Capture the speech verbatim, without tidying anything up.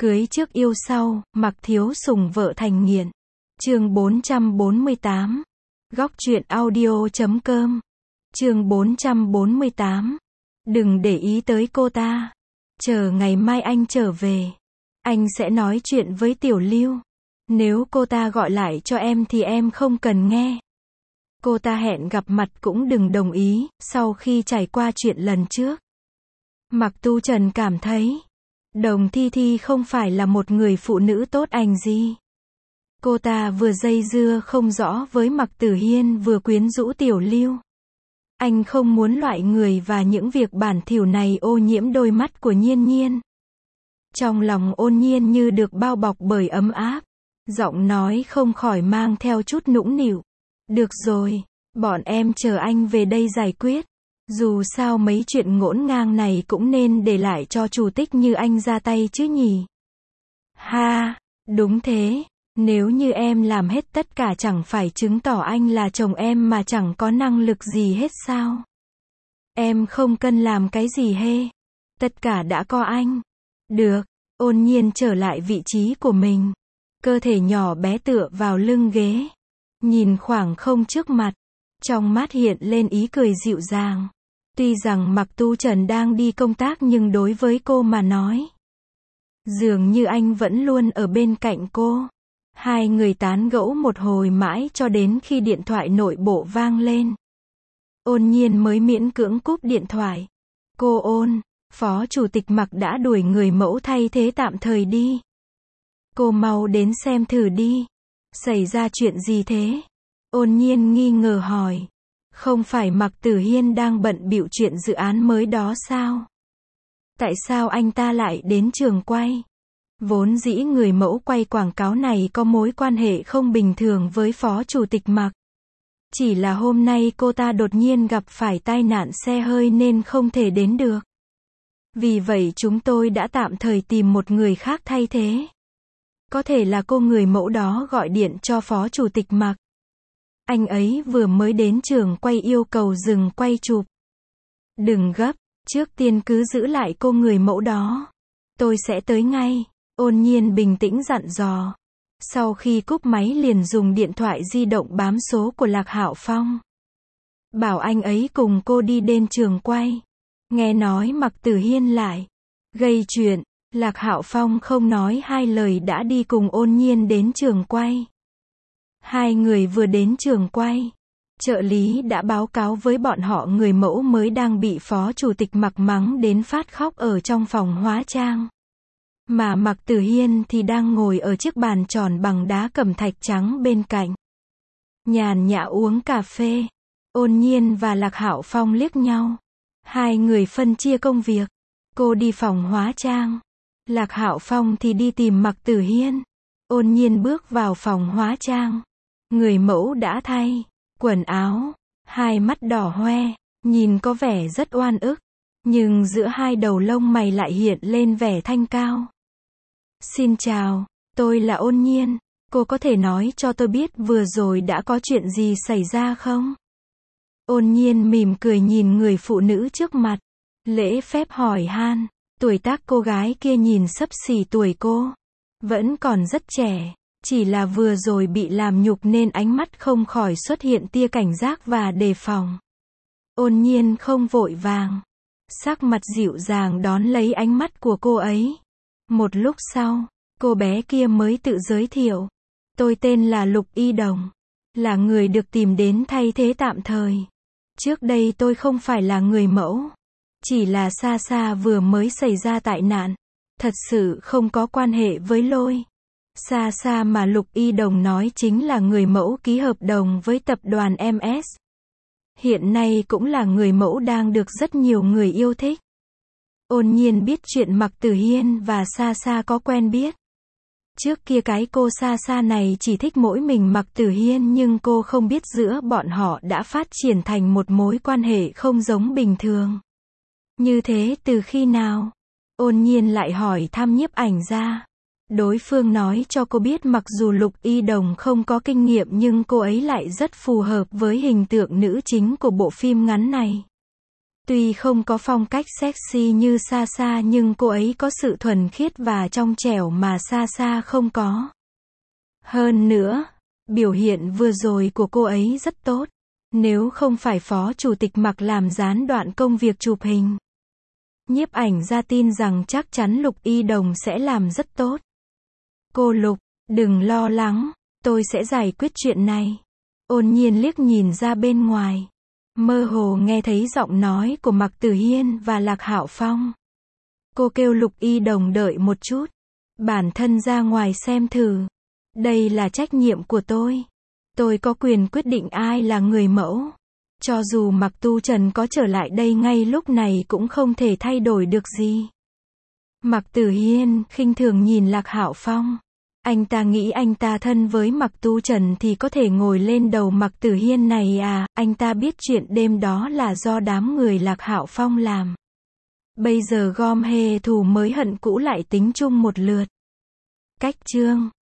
Cưới trước yêu sau, Mặc Thiếu Sùng vợ thành nghiện. Chương bốn trăm bốn mươi tám. Góc truyện audio chấm com. Chương bốn trăm bốn mươi tám. Đừng để ý tới cô ta. Chờ ngày mai anh trở về. Anh sẽ nói chuyện với Tiểu Lưu. Nếu cô ta gọi lại cho em thì em không cần nghe. Cô ta hẹn gặp mặt cũng đừng đồng ý, sau khi trải qua chuyện lần trước. Mặc Tu Trần cảm thấy, Đồng Thi Thi không phải là một người phụ nữ tốt lành gì. Cô ta vừa dây dưa không rõ với Mặc Tử Hiên vừa quyến rũ Tiểu Lưu. Anh không muốn loại người và những việc bẩn thỉu này ô nhiễm đôi mắt của Nhiên Nhiên. Trong lòng Ôn Nhiên như được bao bọc bởi ấm áp. Giọng nói không khỏi mang theo chút nũng nịu. Được rồi, bọn em chờ anh về đây giải quyết. Dù sao mấy chuyện ngổn ngang này cũng nên để lại cho chủ tích như anh ra tay chứ nhỉ. Ha, đúng thế. Nếu như em làm hết tất cả chẳng phải chứng tỏ anh là chồng em mà chẳng có năng lực gì hết sao? Em không cần làm cái gì hê. Tất cả đã có anh. Được, Ôn Nhiên trở lại vị trí của mình. Cơ thể nhỏ bé tựa vào lưng ghế. Nhìn khoảng không trước mặt. Trong mắt hiện lên ý cười dịu dàng. Tuy rằng Mặc Tu Trần đang đi công tác nhưng đối với cô mà nói, dường như anh vẫn luôn ở bên cạnh cô. Hai người tán gẫu một hồi mãi cho đến khi điện thoại nội bộ vang lên. Ôn Nhiên mới miễn cưỡng cúp điện thoại. Cô Ôn, Phó Chủ tịch Mặc đã đuổi người mẫu thay thế tạm thời đi. Cô mau đến xem thử đi. Xảy ra chuyện gì thế? Ôn Nhiên nghi ngờ hỏi. Không phải Mặc Tử Hiên đang bận bịu chuyện dự án mới đó sao? Tại sao anh ta lại đến trường quay? Vốn dĩ người mẫu quay quảng cáo này có mối quan hệ không bình thường với Phó Chủ tịch Mặc. Chỉ là hôm nay cô ta đột nhiên gặp phải tai nạn xe hơi nên không thể đến được. Vì vậy chúng tôi đã tạm thời tìm một người khác thay thế. Có thể là cô người mẫu đó gọi điện cho Phó Chủ tịch Mặc. Anh ấy vừa mới đến trường quay yêu cầu dừng quay chụp. Đừng gấp, trước tiên cứ giữ lại cô người mẫu đó. Tôi sẽ tới ngay. Ôn Nhiên bình tĩnh dặn dò. Sau khi cúp máy liền dùng điện thoại di động bám số của Lạc Hạo Phong. Bảo anh ấy cùng cô đi đến trường quay. Nghe nói Mặc Tử Hiên lại gây chuyện, Lạc Hạo Phong không nói hai lời đã đi cùng Ôn Nhiên đến trường quay. Hai người vừa đến trường quay, trợ lý đã báo cáo với bọn họ người mẫu mới đang bị Phó Chủ tịch Mặc mắng đến phát khóc ở trong phòng hóa trang. Mà Mặc Tử Hiên thì đang ngồi ở chiếc bàn tròn bằng đá cẩm thạch trắng bên cạnh. Nhàn nhã uống cà phê. Ôn Nhiên và Lạc Hạo Phong liếc nhau. Hai người phân chia công việc. Cô đi phòng hóa trang. Lạc Hạo Phong thì đi tìm Mặc Tử Hiên. Ôn Nhiên bước vào phòng hóa trang. Người mẫu đã thay quần áo, hai mắt đỏ hoe, nhìn có vẻ rất oan ức, nhưng giữa hai đầu lông mày lại hiện lên vẻ thanh cao. Xin chào, tôi là Ôn Nhiên, cô có thể nói cho tôi biết vừa rồi đã có chuyện gì xảy ra không? Ôn Nhiên mỉm cười nhìn người phụ nữ trước mặt, lễ phép hỏi han. Tuổi tác cô gái kia nhìn xấp xỉ tuổi cô, vẫn còn rất trẻ. Chỉ là vừa rồi bị làm nhục nên ánh mắt không khỏi xuất hiện tia cảnh giác và đề phòng. Ôn Nhiên không vội vàng. Sắc mặt dịu dàng đón lấy ánh mắt của cô ấy. Một lúc sau, cô bé kia mới tự giới thiệu. Tôi tên là Lục Y Đồng. Là người được tìm đến thay thế tạm thời. Trước đây tôi không phải là người mẫu. Chỉ là xa xa vừa mới xảy ra tai nạn. Thật sự không có quan hệ với Lôi. Xa xa mà Lục Y Đồng nói chính là người mẫu ký hợp đồng với tập đoàn em ét. Hiện nay cũng là người mẫu đang được rất nhiều người yêu thích. Ôn Nhiên biết chuyện Mặc Tử Hiên và xa xa có quen biết. Trước kia cái cô xa xa này chỉ thích mỗi mình Mặc Tử Hiên nhưng cô không biết giữa bọn họ đã phát triển thành một mối quan hệ không giống bình thường. Như thế từ khi nào? Ôn Nhiên lại hỏi thăm nhiếp ảnh gia. Đối phương nói cho cô biết mặc dù Lục Y Đồng không có kinh nghiệm nhưng cô ấy lại rất phù hợp với hình tượng nữ chính của bộ phim ngắn này. Tuy không có phong cách sexy như Sa Sa nhưng cô ấy có sự thuần khiết và trong trẻo mà Sa Sa không có. Hơn nữa, biểu hiện vừa rồi của cô ấy rất tốt. Nếu không phải Phó Chủ tịch Mạc làm gián đoạn công việc chụp hình, nhiếp ảnh gia tin rằng chắc chắn Lục Y Đồng sẽ làm rất tốt. Cô Lục, đừng lo lắng, tôi sẽ giải quyết chuyện này. Ôn Nhiên liếc nhìn ra bên ngoài. Mơ hồ nghe thấy giọng nói của Mạc Tử Hiên và Lạc Hạo Phong. Cô kêu Lục Y Đồng đợi một chút. Bản thân ra ngoài xem thử. Đây là trách nhiệm của tôi. Tôi có quyền quyết định ai là người mẫu. Cho dù Mạc Tu Trần có trở lại đây ngay lúc này cũng không thể thay đổi được gì. Mạc Tử Hiên khinh thường nhìn Lạc Hạo Phong. Anh ta nghĩ anh ta thân với Mạc Tu Trần thì có thể ngồi lên đầu Mạc Tử Hiên này à, anh ta biết chuyện đêm đó là do đám người Lạc Hạo Phong làm. Bây giờ gom hề thù mới hận cũ lại tính chung một lượt. Cách chương